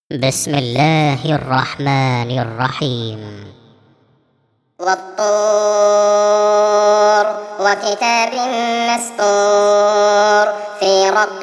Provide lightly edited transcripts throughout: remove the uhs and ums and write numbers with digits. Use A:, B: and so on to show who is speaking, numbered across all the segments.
A: بسم الله الرحمن الرحيم.
B: والطور وكتاب مسطور في رق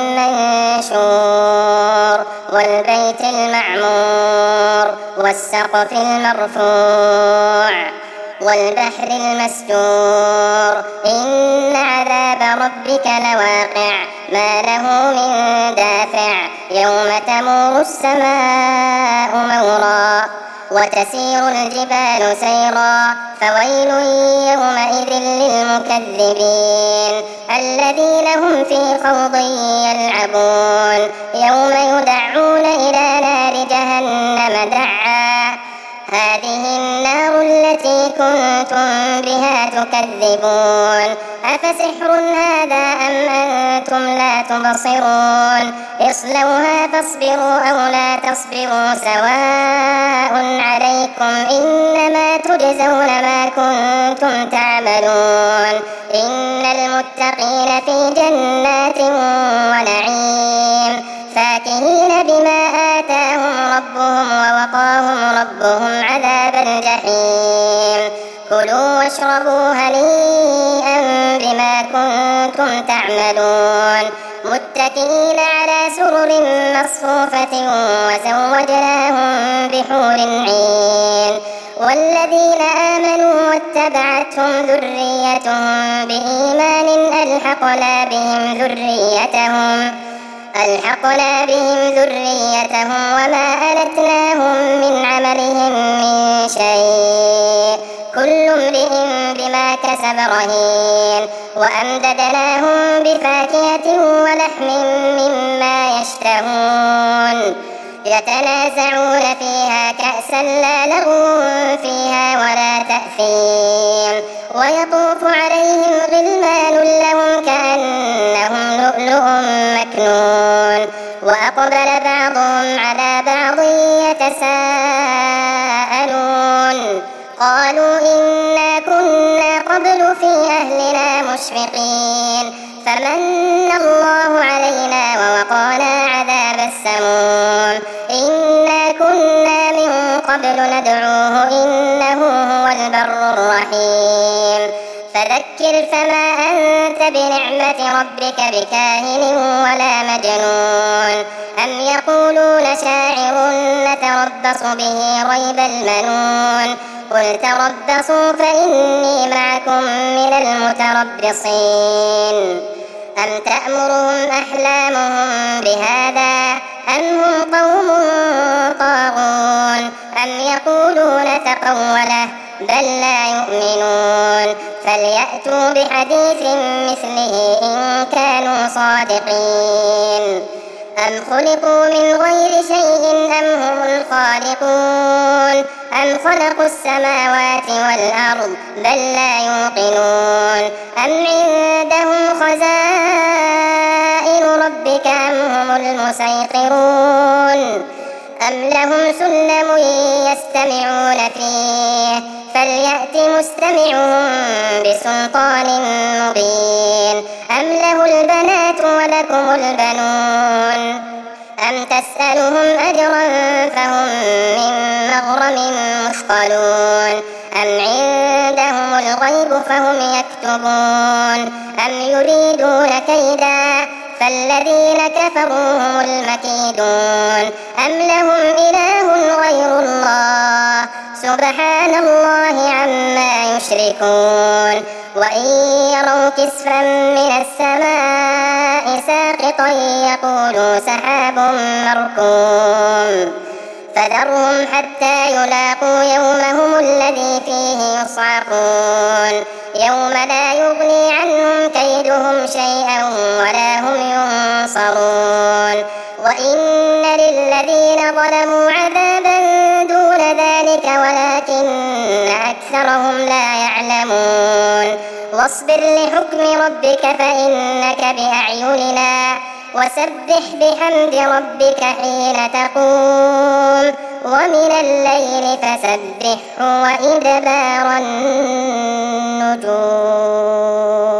B: منشور والبيت المعمور والسقف المرفوع والبحر المسجور إن عذاب ربك لواقع ما له من دافع يوم تمور السماء مورا وتسير الجبال سيرا فويل يومئذ للمكذبين الذين هم في خوض يلعبون يوم يدعون إلى نار جهنم دعا هذه النار التي كنتم بها تكذبون أفسحر هذا أم أنتم لا تبصرون اصلوها فاصبروا أو لا تصبروا سواء عليكم إنما تجزون ما كنتم تعملون إن المتقين في جنات ونعيم فاكهين بما آتاهم ربهم ووقاهم ربهم عذاب الجحيم كلوا واشربوا هنيئا بما كنتم تعملون متكئين على سرر مصفوفة وزوجناهم بحور عين والذين آمنوا واتبعتهم ذريتهم بإيمان ألحقنا بهم ذريتهم وما ألتناهم من عملهم من شيء كل امرئ بما كسب رهين وأمددناهم بفاكهة ولحم مما يشتهون يتنازعون فيها كأسا لا لغو فيها ولا تأثيم ويطوف عليهم غلمان لهم كأنهم لؤلؤ مكنون وأقبل بعضهم على بعض يتساءلون قالوا إنا كنا قبل في أهلنا مشفقين فمن الله علينا ووقانا عذاب السموم إنا كنا من قبل ندعوه إنه هو البر الرحيم فذكر فما أنت بنعمة ربك بكاهن ولا مجنون أم يقولون شاعر نتربص به ريب المنون قل تربصوا فإني معكم من المتربصين أم تأمرهم أحلامهم بهذا أم هم قوم طاغون أم يقولون تقوله بل لا يؤمنون فليأتوا بحديث مثله إن كانوا صادقين أم خلقوا من غير شيء أم هم الخالقون أم خلقوا السماوات والأرض بل لا يوقنون أم عندهم خزائن ربك أم هم المسيطرون أم لهم سلم يستمعون فيه فليأت مستمعهم بسلطان مبين أم له البنات ولكم البنون أم تسألهم أجرا فهم من مغرم مثقلون أم عندهم الغيب فهم يكتبون أم يريدون كيدا فالذين كفروا هم المكيدون أم لهم إله غير الله سبحان الله عما يشركون وإن يروا كسفا من السماء ساقطا يقولوا سحاب مركوم فذرهم حتى يلاقوا يومهم الذي فيه يصعقون يوم لا يغني عنهم كيدهم شيئا ولا هم ينصرون وإن للذين ظلموا عذابا دون ذلك ولكن أكثرهم لا يعلمون واصبر لحكم ربك فإنك بأعيننا وسبح بحمد ربك حين تقوم ومن الليل فسبحه وإدبار النجوم.